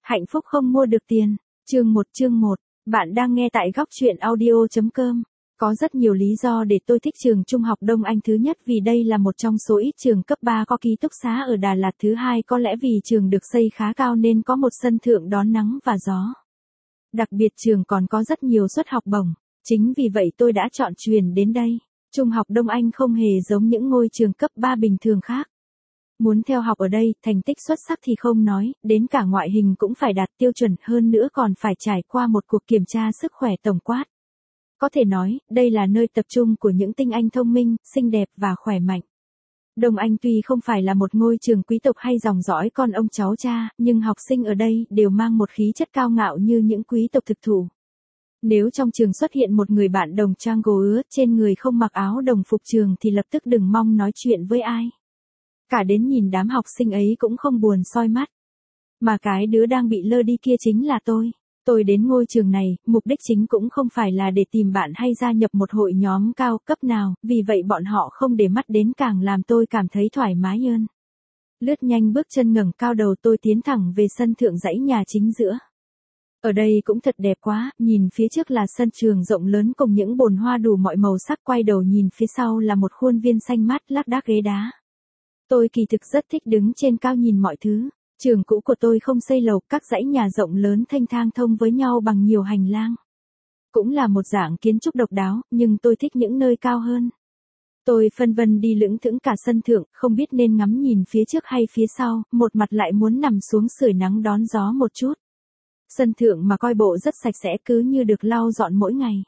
Hạnh phúc không mua được tiền. Chương 1. Bạn đang nghe tại góc truyện audio.com. Có rất nhiều lý do để tôi thích trường Trung học Đông Anh. Thứ nhất vì đây là một trong số ít trường cấp 3 có ký túc xá ở Đà Lạt. Thứ hai có lẽ vì trường được xây khá cao nên có một sân thượng đón nắng và gió. Đặc biệt trường còn có rất nhiều suất học bổng. Chính vì vậy tôi đã chọn chuyển đến đây. Trung học Đông Anh không hề giống những ngôi trường cấp 3 bình thường khác. Muốn theo học ở đây, thành tích xuất sắc thì không nói, đến cả ngoại hình cũng phải đạt tiêu chuẩn, hơn nữa còn phải trải qua một cuộc kiểm tra sức khỏe tổng quát. Có thể nói, đây là nơi tập trung của những tinh anh thông minh, xinh đẹp và khỏe mạnh. Đông Anh tuy không phải là một ngôi trường quý tộc hay dòng dõi con ông cháu cha, nhưng học sinh ở đây đều mang một khí chất cao ngạo như những quý tộc thực thụ. Nếu trong trường xuất hiện một người bạn đồng trang gồ ứa, trên người không mặc áo đồng phục trường thì lập tức đừng mong nói chuyện với ai. Cả đến nhìn đám học sinh ấy cũng không buồn soi mắt. Mà cái đứa đang bị lơ đi kia chính là tôi. Tôi đến ngôi trường này, mục đích chính cũng không phải là để tìm bạn hay gia nhập một hội nhóm cao cấp nào, vì vậy bọn họ không để mắt đến càng làm tôi cảm thấy thoải mái hơn. Lướt nhanh bước chân ngẩng cao đầu tôi tiến thẳng về sân thượng dãy nhà chính giữa. Ở đây cũng thật đẹp quá, nhìn phía trước là sân trường rộng lớn cùng những bồn hoa đủ mọi màu sắc, quay đầu nhìn phía sau là một khuôn viên xanh mát lác đác ghế đá. Tôi kỳ thực rất thích đứng trên cao nhìn mọi thứ. Trường cũ của tôi không xây lầu, các dãy nhà rộng lớn thênh thang thông với nhau bằng nhiều hành lang. Cũng là một dạng kiến trúc độc đáo, nhưng tôi thích những nơi cao hơn. Tôi phân vân đi lững thững cả sân thượng, không biết nên ngắm nhìn phía trước hay phía sau, một mặt lại muốn nằm xuống sưởi nắng đón gió một chút. Sân thượng mà coi bộ rất sạch sẽ, cứ như được lau dọn mỗi ngày.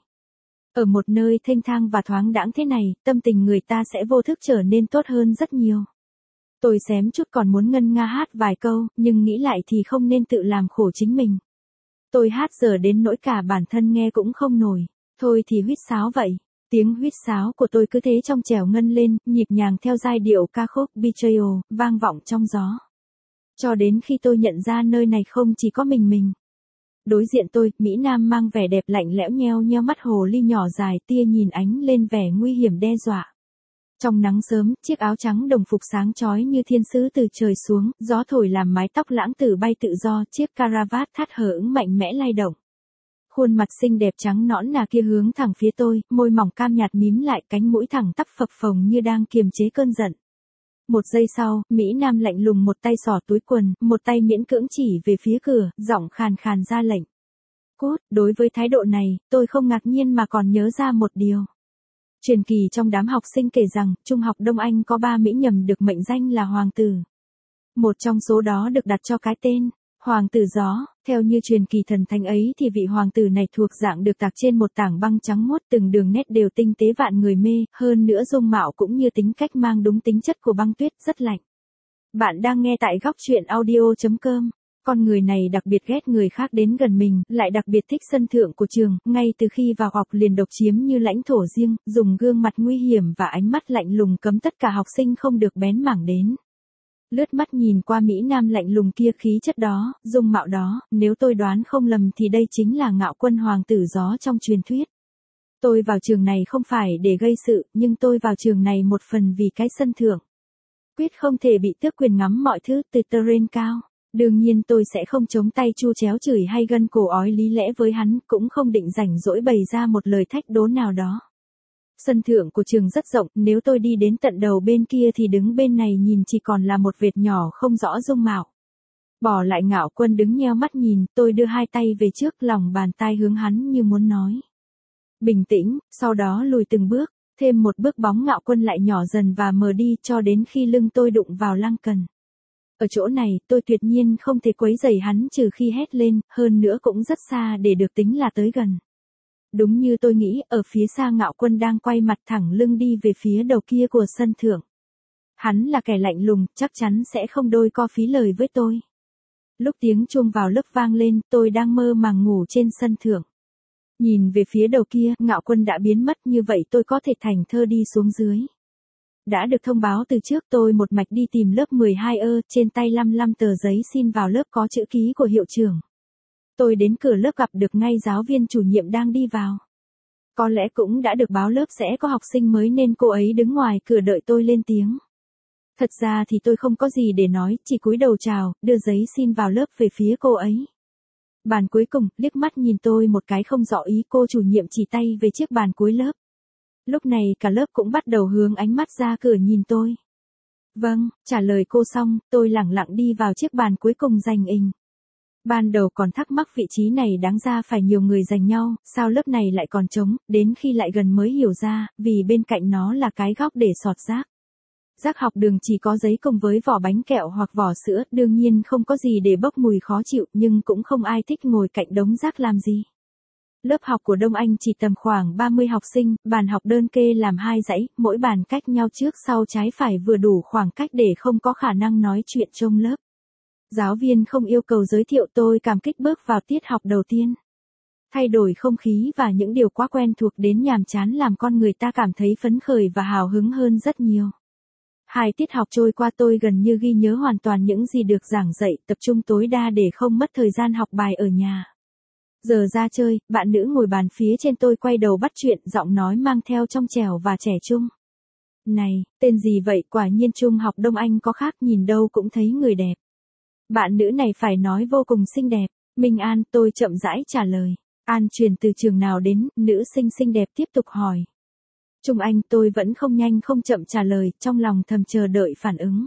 Ở một nơi thênh thang và thoáng đãng thế này, tâm tình người ta sẽ vô thức trở nên tốt hơn rất nhiều. Tôi xém chút còn muốn ngân nga hát vài câu, nhưng nghĩ lại thì không nên tự làm khổ chính mình. Tôi hát giờ đến nỗi cả bản thân nghe cũng không nổi. Thôi thì huýt sáo vậy. Tiếng huýt sáo của tôi cứ thế trong trẻo ngân lên, nhịp nhàng theo giai điệu ca khúc Betrayal, vang vọng trong gió. Cho đến khi tôi nhận ra nơi này không chỉ có mình. Đối diện tôi, Mỹ Nam mang vẻ đẹp lạnh lẽo nheo nheo mắt hồ ly nhỏ dài, tia nhìn ánh lên vẻ nguy hiểm đe dọa. Trong nắng sớm, chiếc áo trắng đồng phục sáng chói như thiên sứ từ trời xuống, gió thổi làm mái tóc lãng tử bay tự do, chiếc caravat thắt hở ứng mạnh mẽ lay động. Khuôn mặt xinh đẹp trắng nõn nà kia hướng thẳng phía tôi, môi mỏng cam nhạt mím lại, cánh mũi thẳng tắp phập phồng như đang kiềm chế cơn giận. Một giây sau, Mỹ Nam lạnh lùng một tay xỏ túi quần, một tay miễn cưỡng chỉ về phía cửa, giọng khàn khàn ra lệnh. Cút, đối với thái độ này, tôi không ngạc nhiên mà còn nhớ ra một điều. Truyền kỳ trong đám học sinh kể rằng, Trung học Đông Anh có 3 mỹ nhầm được mệnh danh là hoàng tử. Một trong số đó được đặt cho cái tên, Hoàng tử Gió. Theo như truyền kỳ thần thánh ấy thì vị hoàng tử này thuộc dạng được tạc trên một tảng băng trắng muốt, từng đường nét đều tinh tế vạn người mê, hơn nữa dung mạo cũng như tính cách mang đúng tính chất của băng tuyết, rất lạnh. Bạn đang nghe tại góc truyện audio.com. Con người này đặc biệt ghét người khác đến gần mình, lại đặc biệt thích sân thượng của trường, ngay từ khi vào học liền độc chiếm như lãnh thổ riêng, dùng gương mặt nguy hiểm và ánh mắt lạnh lùng cấm tất cả học sinh không được bén mảng đến. Lướt mắt nhìn qua Mỹ Nam lạnh lùng kia, khí chất đó, dung mạo đó, nếu tôi đoán không lầm thì đây chính là Ngạo Quân Hoàng tử Gió trong truyền thuyết. Tôi vào trường này không phải để gây sự, nhưng tôi vào trường này một phần vì cái sân thượng. Quyết không thể bị tước quyền ngắm mọi thứ từ terrain cao. Đương nhiên tôi sẽ không chống tay chu chéo chửi hay gân cổ ói lý lẽ với hắn, cũng không định rảnh rỗi bày ra một lời thách đố nào đó. Sân thượng của trường rất rộng, nếu tôi đi đến tận đầu bên kia thì đứng bên này nhìn chỉ còn là một vệt nhỏ không rõ dung mạo. Bỏ lại Ngạo Quân đứng nheo mắt nhìn, tôi đưa hai tay về trước, lòng bàn tay hướng hắn như muốn nói. Bình tĩnh, sau đó lùi từng bước, thêm một bước bóng Ngạo Quân lại nhỏ dần và mờ đi cho đến khi lưng tôi đụng vào lăng cần. Ở chỗ này, tôi tuyệt nhiên không thể quấy rầy hắn trừ khi hét lên, hơn nữa cũng rất xa để được tính là tới gần. Đúng như tôi nghĩ, ở phía xa Ngạo Quân đang quay mặt thẳng lưng đi về phía đầu kia của sân thượng. Hắn là kẻ lạnh lùng, chắc chắn sẽ không đôi co phí lời với tôi. Lúc tiếng chuông vào lớp vang lên, tôi đang mơ màng ngủ trên sân thượng. Nhìn về phía đầu kia, Ngạo Quân đã biến mất, như vậy tôi có thể thành thơ đi xuống dưới. Đã được thông báo từ trước, tôi một mạch đi tìm lớp 12 trên tay lăm tờ giấy xin vào lớp có chữ ký của hiệu trưởng. Tôi đến cửa lớp gặp được ngay giáo viên chủ nhiệm đang đi vào. Có lẽ cũng đã được báo lớp sẽ có học sinh mới nên cô ấy đứng ngoài cửa đợi tôi lên tiếng. Thật ra thì tôi không có gì để nói, chỉ cúi đầu chào, đưa giấy xin vào lớp về phía cô ấy. Bàn cuối cùng, liếc mắt nhìn tôi một cái không rõ ý, cô chủ nhiệm chỉ tay về chiếc bàn cuối lớp. Lúc này cả lớp cũng bắt đầu hướng ánh mắt ra cửa nhìn tôi. Vâng, trả lời cô xong, tôi lẳng lặng đi vào chiếc bàn cuối cùng giành ình. Ban đầu còn thắc mắc vị trí này đáng ra phải nhiều người giành nhau, sao lớp này lại còn trống, đến khi lại gần mới hiểu ra, vì bên cạnh nó là cái góc để sọt rác. Rác học đường chỉ có giấy cùng với vỏ bánh kẹo hoặc vỏ sữa, đương nhiên không có gì để bốc mùi khó chịu, nhưng cũng không ai thích ngồi cạnh đống rác làm gì. Lớp học của Đông Anh chỉ tầm khoảng 30 học sinh, bàn học đơn kê làm 2 dãy, mỗi bàn cách nhau trước sau trái phải vừa đủ khoảng cách để không có khả năng nói chuyện trong lớp. Giáo viên không yêu cầu giới thiệu, tôi cảm kích bước vào tiết học đầu tiên. Thay đổi không khí và những điều quá quen thuộc đến nhàm chán làm con người ta cảm thấy phấn khởi và hào hứng hơn rất nhiều. 2 tiết học trôi qua tôi gần như ghi nhớ hoàn toàn những gì được giảng dạy, tập trung tối đa để không mất thời gian học bài ở nhà. Giờ ra chơi, bạn nữ ngồi bàn phía trên tôi quay đầu bắt chuyện, giọng nói mang theo trong trẻo và trẻ trung. Này, tên gì vậy? Quả nhiên trung học Đông Anh có khác, nhìn đâu cũng thấy người đẹp. Bạn nữ này phải nói vô cùng xinh đẹp. Minh An, tôi chậm rãi trả lời. An truyền từ trường nào đến? Nữ sinh xinh đẹp tiếp tục hỏi. Trung Anh, tôi vẫn không nhanh không chậm trả lời, trong lòng thầm chờ đợi phản ứng.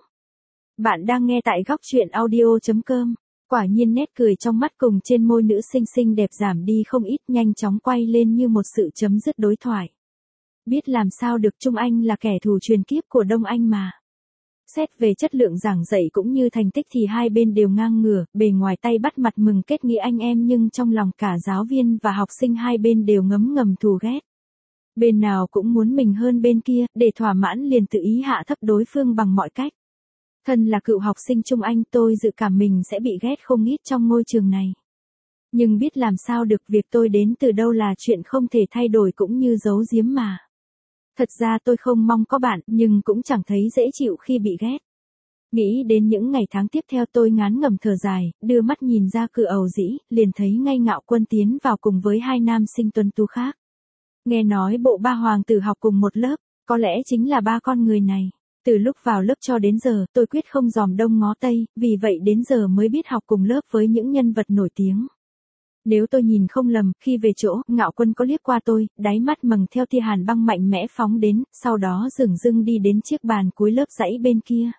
Bạn đang nghe tại góc chuyện audio.com. Quả nhiên nét cười trong mắt cùng trên môi nữ sinh xinh đẹp giảm đi không ít, nhanh chóng quay lên như một sự chấm dứt đối thoại. Biết làm sao được, Trung Anh là kẻ thù truyền kiếp của Đông Anh mà. Xét về chất lượng giảng dạy cũng như thành tích thì hai bên đều ngang ngửa, bề ngoài tay bắt mặt mừng kết nghĩa anh em nhưng trong lòng cả giáo viên và học sinh hai bên đều ngấm ngầm thù ghét. Bên nào cũng muốn mình hơn bên kia, để thỏa mãn liền tự ý hạ thấp đối phương bằng mọi cách. Thân là cựu học sinh Trung Anh, tôi dự cảm mình sẽ bị ghét không ít trong ngôi trường này. Nhưng biết làm sao được, việc tôi đến từ đâu là chuyện không thể thay đổi cũng như giấu giếm mà. Thật ra tôi không mong có bạn, nhưng cũng chẳng thấy dễ chịu khi bị ghét. Nghĩ đến những ngày tháng tiếp theo tôi ngán ngẩm thở dài, đưa mắt nhìn ra cửa ầu dĩ, liền thấy ngay Ngạo Quân tiến vào cùng với 2 nam sinh tuấn tú khác. Nghe nói bộ 3 hoàng tử học cùng một lớp, có lẽ chính là 3 con người này. Từ lúc vào lớp cho đến giờ, tôi quyết không dòm đông ngó tây, vì vậy đến giờ mới biết học cùng lớp với những nhân vật nổi tiếng. Nếu tôi nhìn không lầm, khi về chỗ, Ngạo Quân có liếc qua tôi, đáy mắt mầng theo tia hàn băng mạnh mẽ phóng đến, sau đó dửng dưng đi đến chiếc bàn cuối lớp dãy bên kia.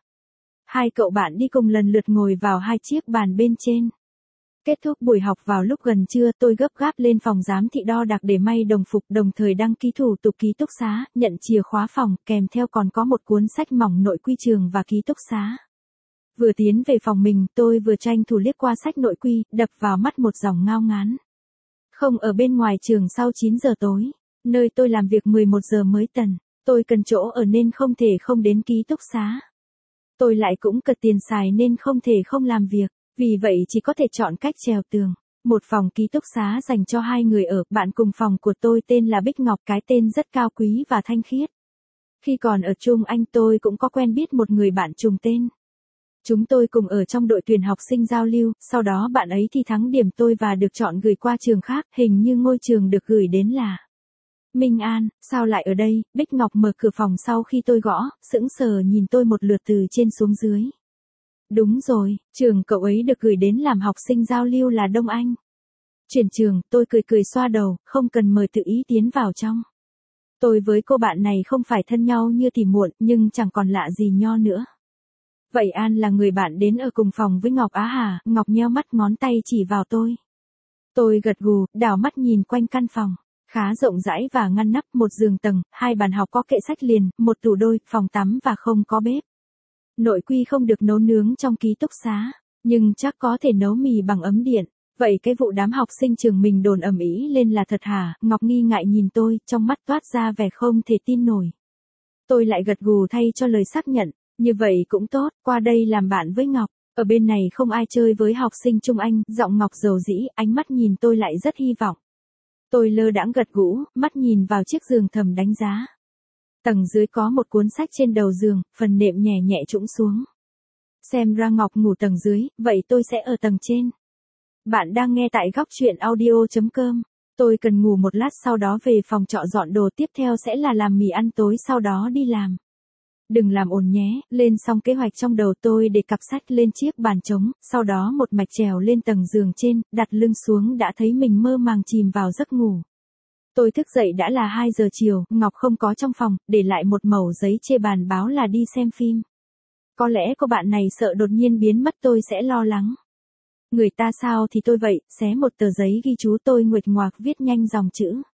2 cậu bạn đi cùng lần lượt ngồi vào 2 chiếc bàn bên trên. Kết thúc buổi học vào lúc gần trưa, tôi gấp gáp lên phòng giám thị đo đạc để may đồng phục, đồng thời đăng ký thủ tục ký túc xá, nhận chìa khóa phòng, kèm theo còn có một cuốn sách mỏng nội quy trường và ký túc xá. Vừa tiến về phòng mình, tôi vừa tranh thủ liếc qua sách nội quy, đập vào mắt một dòng ngao ngán. Không ở bên ngoài trường sau 9 giờ tối, nơi tôi làm việc 11 giờ mới tần, tôi cần chỗ ở nên không thể không đến ký túc xá. Tôi lại cũng cật tiền xài nên không thể không làm việc, vì vậy chỉ có thể chọn cách trèo tường. Một phòng ký túc xá dành cho 2 người ở, bạn cùng phòng của tôi tên là Bích Ngọc, cái tên rất cao quý và thanh khiết. Khi còn ở Trung Anh tôi cũng có quen biết một người bạn trùng tên. Chúng tôi cùng ở trong đội tuyển học sinh giao lưu, sau đó bạn ấy thi thắng điểm tôi và được chọn gửi qua trường khác, hình như ngôi trường được gửi đến là Minh An. Sao lại ở đây? Bích Ngọc mở cửa phòng sau khi tôi gõ, sững sờ nhìn tôi một lượt từ trên xuống dưới. Đúng rồi, trường cậu ấy được gửi đến làm học sinh giao lưu là Đông Anh. Chuyển trường, tôi cười cười xoa đầu, không cần mời, tự ý tiến vào trong. Tôi với cô bạn này không phải thân nhau như tỉ muội, nhưng chẳng còn lạ gì nho nữa. Vậy An là người bạn đến ở cùng phòng với Ngọc á hả? Ngọc nheo mắt, ngón tay chỉ vào tôi. Tôi gật gù, đảo mắt nhìn quanh căn phòng. Khá rộng rãi và ngăn nắp, một giường tầng, 2 bàn học có kệ sách liền, một tủ đôi, phòng tắm và không có bếp. Nội quy không được nấu nướng trong ký túc xá, nhưng chắc có thể nấu mì bằng ấm điện. Vậy cái vụ đám học sinh trường mình đồn ầm ĩ lên là thật hả? Ngọc nghi ngại nhìn tôi, trong mắt toát ra vẻ không thể tin nổi. Tôi lại gật gù thay cho lời xác nhận. Như vậy cũng tốt, qua đây làm bạn với Ngọc. Ở bên này không ai chơi với học sinh Trung Anh, giọng Ngọc dầu dĩ, ánh mắt nhìn tôi lại rất hy vọng. Tôi lơ đãng gật gũ, mắt nhìn vào chiếc giường thầm đánh giá. Tầng dưới có một cuốn sách trên đầu giường, phần nệm nhẹ nhẹ trũng xuống. Xem ra Ngọc ngủ tầng dưới, vậy tôi sẽ ở tầng trên. Bạn đang nghe tại góc chuyện audio.com. Tôi cần ngủ một lát sau đó về phòng trọ dọn đồ, tiếp theo sẽ là làm mì ăn tối sau đó đi làm. đừng làm ồn nhé, lên xong kế hoạch trong đầu tôi để cặp sách lên chiếc bàn trống, sau đó một mạch trèo lên tầng giường trên, đặt lưng xuống đã thấy mình mơ màng chìm vào giấc ngủ. Tôi thức dậy đã là 2 giờ chiều, Ngọc không có trong phòng, để lại một mẩu giấy chê bàn báo là đi xem phim. Có lẽ cô bạn này sợ đột nhiên biến mất tôi sẽ lo lắng. Người ta sao thì tôi vậy, xé một tờ giấy ghi chú tôi nguệch ngoạc viết nhanh dòng chữ.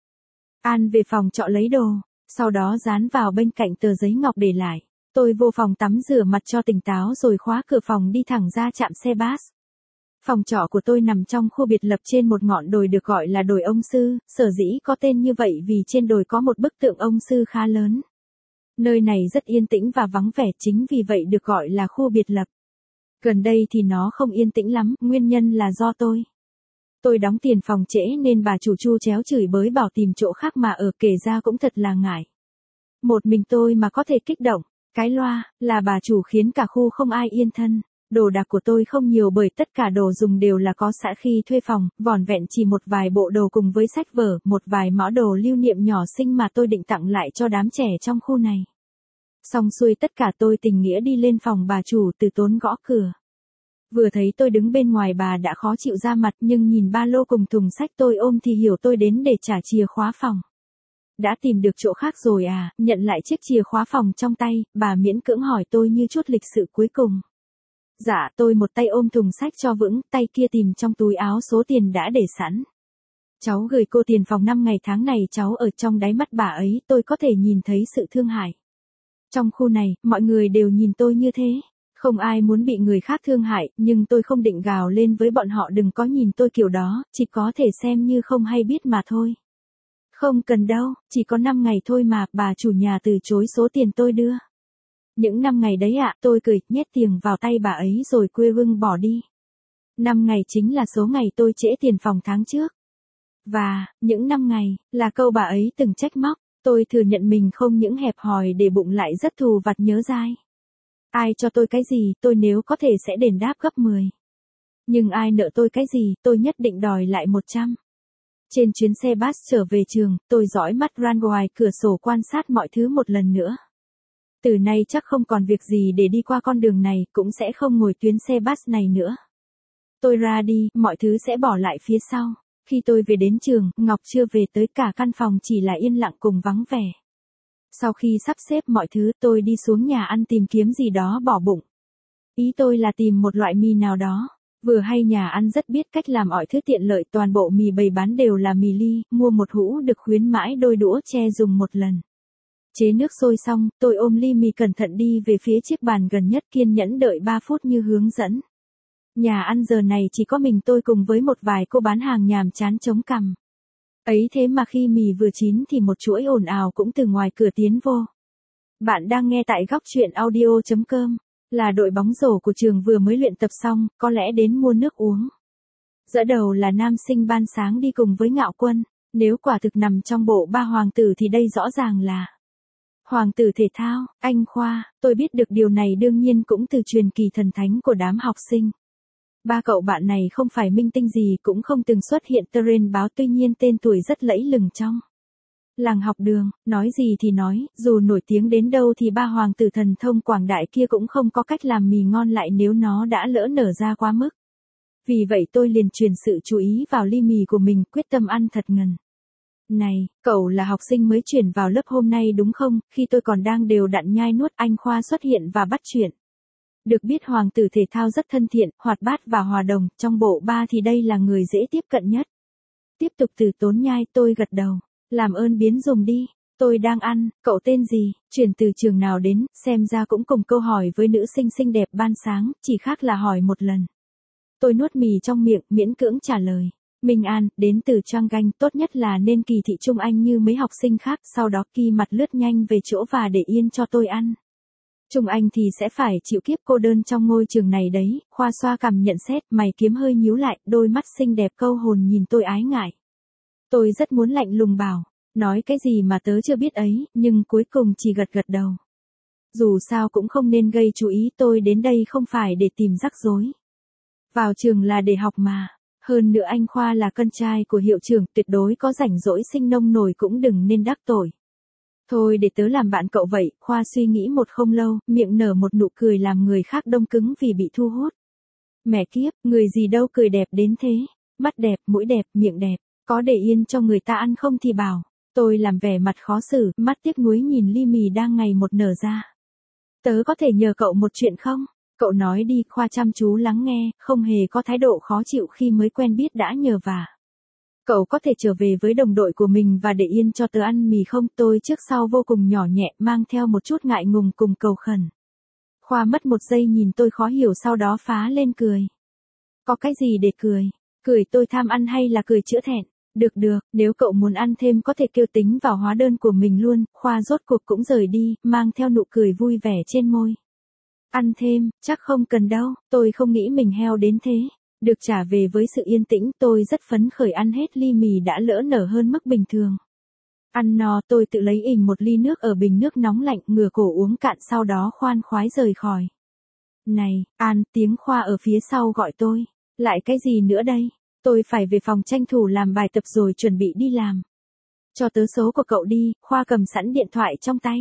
An về phòng trọ lấy đồ, sau đó dán vào bên cạnh tờ giấy Ngọc để lại. Tôi vô phòng tắm rửa mặt cho tỉnh táo rồi khóa cửa phòng đi thẳng ra trạm xe bus. Phòng trọ của tôi nằm trong khu biệt lập trên một ngọn đồi được gọi là đồi ông sư, sở dĩ có tên như vậy vì trên đồi có một bức tượng ông sư khá lớn. Nơi này rất yên tĩnh và vắng vẻ chính vì vậy được gọi là khu biệt lập. Gần đây thì nó không yên tĩnh lắm, nguyên nhân là do tôi. Tôi đóng tiền phòng trễ nên bà chủ Chu chéo chửi bới bảo tìm chỗ khác mà ở, kể ra cũng thật là ngại. Một mình tôi mà có thể kích động, cái loa, là bà chủ khiến cả khu không ai yên thân. Đồ đạc của tôi không nhiều bởi tất cả đồ dùng đều là có sẵn khi thuê phòng, vỏn vẹn chỉ một vài bộ đồ cùng với sách vở, một vài mõ đồ lưu niệm nhỏ xinh mà tôi định tặng lại cho đám trẻ trong khu này. Xong xuôi tất cả tôi tình nghĩa đi lên phòng bà chủ từ tốn gõ cửa. Vừa thấy tôi đứng bên ngoài bà đã khó chịu ra mặt nhưng nhìn ba lô cùng thùng sách tôi ôm thì hiểu tôi đến để trả chìa khóa phòng. Đã tìm được chỗ khác rồi à, nhận lại chiếc chìa khóa phòng trong tay, bà miễn cưỡng hỏi tôi như chút lịch sự cuối cùng. Dạ, tôi một tay ôm thùng sách cho vững, tay kia tìm trong túi áo số tiền đã để sẵn. Cháu gửi cô tiền phòng 5 ngày tháng này cháu ở trong đáy mắt bà ấy, tôi có thể nhìn thấy sự thương hại. Trong khu này, mọi người đều nhìn tôi như thế. Không ai muốn bị người khác thương hại, nhưng tôi không định gào lên với bọn họ đừng có nhìn tôi kiểu đó, chỉ có thể xem như không hay biết mà thôi. Không cần đâu, chỉ có 5 ngày thôi mà, bà chủ nhà từ chối số tiền tôi đưa. Những 5 ngày đấy ạ, tôi cười, nhét tiền vào tay bà ấy rồi quê hương bỏ đi. 5 ngày chính là số ngày tôi trễ tiền phòng tháng trước. Và, những 5 ngày, là câu bà ấy từng trách móc, tôi thừa nhận mình không những hẹp hòi để bụng lại rất thù vặt nhớ dai. Ai cho tôi cái gì, tôi nếu có thể sẽ đền đáp gấp 10. Nhưng ai nợ tôi cái gì, tôi nhất định đòi lại 100. Trên chuyến xe bus trở về trường, tôi dõi mắt ra ngoài cửa sổ quan sát mọi thứ một lần nữa. Từ nay chắc không còn việc gì để đi qua con đường này, cũng sẽ không ngồi tuyến xe bus này nữa. Tôi ra đi, mọi thứ sẽ bỏ lại phía sau. Khi tôi về đến trường, Ngọc chưa về tới, cả căn phòng chỉ là yên lặng cùng vắng vẻ. Sau khi sắp xếp mọi thứ, tôi đi xuống nhà ăn tìm kiếm gì đó bỏ bụng. Ý tôi là tìm một loại mì nào đó. Vừa hay nhà ăn rất biết cách làm mọi thứ tiện lợi, toàn bộ mì bày bán đều là mì ly, mua một hũ được khuyến mãi đôi đũa che dùng một lần. Chế nước sôi xong, tôi ôm ly mì cẩn thận đi về phía chiếc bàn gần nhất, kiên nhẫn đợi 3 phút như hướng dẫn. Nhà ăn giờ này chỉ có mình tôi cùng với một vài cô bán hàng nhàm chán chống cằm. Ấy thế mà khi mì vừa chín thì một chuỗi ồn ào cũng từ ngoài cửa tiến vô. Bạn đang nghe tại góc truyện audio.com. Là đội bóng rổ của trường vừa mới luyện tập xong, có lẽ đến mua nước uống. Dẫn đầu là nam sinh ban sáng đi cùng với Ngạo Quân. Nếu quả thực nằm trong bộ ba hoàng tử thì đây rõ ràng là hoàng tử thể thao, anh Khoa. Tôi biết được điều này đương nhiên cũng từ truyền kỳ thần thánh của đám học sinh. Ba cậu bạn này không phải minh tinh gì, cũng không từng xuất hiện trên báo, tuy nhiên tên tuổi rất lẫy lừng trong làng học đường. Nói gì thì nói, dù nổi tiếng đến đâu thì ba hoàng tử thần thông quảng đại kia cũng không có cách làm mì ngon lại nếu nó đã lỡ nở ra quá mức. Vì vậy tôi liền truyền sự chú ý vào ly mì của mình, quyết tâm ăn thật ngần. Này, cậu là học sinh mới chuyển vào lớp hôm nay đúng không? Khi tôi còn đang đều đặn nhai nuốt, anh Khoa xuất hiện và bắt chuyện. Được biết hoàng tử thể thao rất thân thiện, hoạt bát và hòa đồng, trong bộ ba thì đây là người dễ tiếp cận nhất. Tiếp tục từ tốn nhai, tôi gật đầu. Làm ơn biến dùng đi, tôi đang ăn, cậu tên gì, chuyển từ trường nào đến, xem ra cũng cùng câu hỏi với nữ sinh xinh đẹp ban sáng, chỉ khác là hỏi một lần. Tôi nuốt mì trong miệng, miễn cưỡng trả lời. Minh An, đến từ Trang Ganh, tốt nhất là nên kỳ thị Trung Anh như mấy học sinh khác, sau đó Kỳ mặt lướt nhanh về chỗ và để yên cho tôi ăn. Trung Anh thì sẽ phải chịu kiếp cô đơn trong ngôi trường này đấy, Khoa xoa cằm nhận xét, mày kiếm hơi nhíu lại, đôi mắt xinh đẹp câu hồn nhìn tôi ái ngại. Tôi rất muốn lạnh lùng bảo, nói cái gì mà tớ chưa biết ấy, nhưng cuối cùng chỉ gật gật đầu. Dù sao cũng không nên gây chú ý, tôi đến đây không phải để tìm rắc rối. Vào trường là để học mà. Hơn nữa anh Khoa là con trai của hiệu trưởng, tuyệt đối có rảnh rỗi, sinh nông nổi cũng đừng nên đắc tội. Thôi để tớ làm bạn cậu vậy, Khoa suy nghĩ một không lâu, miệng nở một nụ cười làm người khác đông cứng vì bị thu hút. Mẹ kiếp, người gì đâu cười đẹp đến thế. Mắt đẹp, mũi đẹp, miệng đẹp, có để yên cho người ta ăn không thì bảo. Tôi làm vẻ mặt khó xử, mắt tiếc nuối nhìn ly mì đang ngày một nở ra. Tớ có thể nhờ cậu một chuyện không? Cậu nói đi, Khoa chăm chú lắng nghe, không hề có thái độ khó chịu khi mới quen biết đã nhờ vả. Cậu có thể trở về với đồng đội của mình và để yên cho tớ ăn mì không? Tôi trước sau vô cùng nhỏ nhẹ, mang theo một chút ngại ngùng cùng cầu khẩn. Khoa mất một giây nhìn tôi khó hiểu sau đó phá lên cười. Có cái gì để cười? Cười tôi tham ăn hay là cười chữa thẹn? Được, nếu cậu muốn ăn thêm có thể kêu tính vào hóa đơn của mình luôn. Khoa rốt cuộc cũng rời đi, mang theo nụ cười vui vẻ trên môi. Ăn thêm, chắc không cần đâu, tôi không nghĩ mình heo đến thế. Được trả về với sự yên tĩnh, tôi rất phấn khởi ăn hết ly mì đã lỡ nở hơn mức bình thường. Ăn no tôi tự lấy ình một ly nước ở bình nước nóng lạnh, ngửa cổ uống cạn sau đó khoan khoái rời khỏi. Này, An, tiếng Khoa ở phía sau gọi tôi. Lại cái gì nữa đây? Tôi phải về phòng tranh thủ làm bài tập rồi chuẩn bị đi làm. Cho tớ số của cậu đi, Khoa cầm sẵn điện thoại trong tay.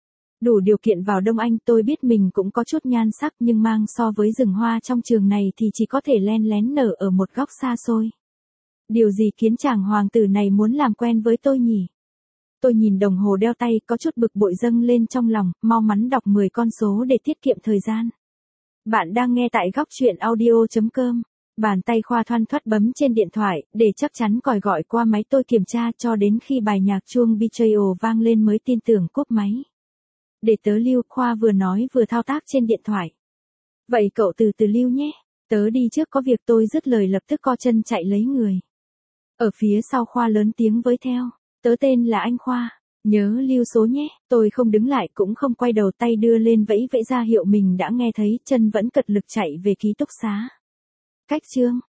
Đủ điều kiện vào Đông Anh, tôi biết mình cũng có chút nhan sắc nhưng mang so với rừng hoa trong trường này thì chỉ có thể len lén nở ở một góc xa xôi. Điều gì khiến chàng hoàng tử này muốn làm quen với tôi nhỉ? Tôi nhìn đồng hồ đeo tay có chút bực bội dâng lên trong lòng, mau mắn đọc 10 con số để tiết kiệm thời gian. Bạn đang nghe tại góc chuyện audio.com. Bàn tay Khoa thoăn thoắt bấm trên điện thoại, để chắc chắn còi gọi qua máy tôi kiểm tra cho đến khi bài nhạc chuông BJO vang lên mới tin tưởng cúp máy. Để tớ lưu, Khoa vừa nói vừa thao tác trên điện thoại. Vậy cậu từ từ lưu nhé, tớ đi trước có việc. Tôi dứt lời lập tức co chân chạy lấy người. Ở phía sau Khoa lớn tiếng với theo, tớ tên là anh Khoa, nhớ lưu số nhé. Tôi không đứng lại cũng không quay đầu, tay đưa lên vẫy vẫy ra hiệu mình đã nghe thấy, chân vẫn cật lực chạy về ký túc xá. Cách chương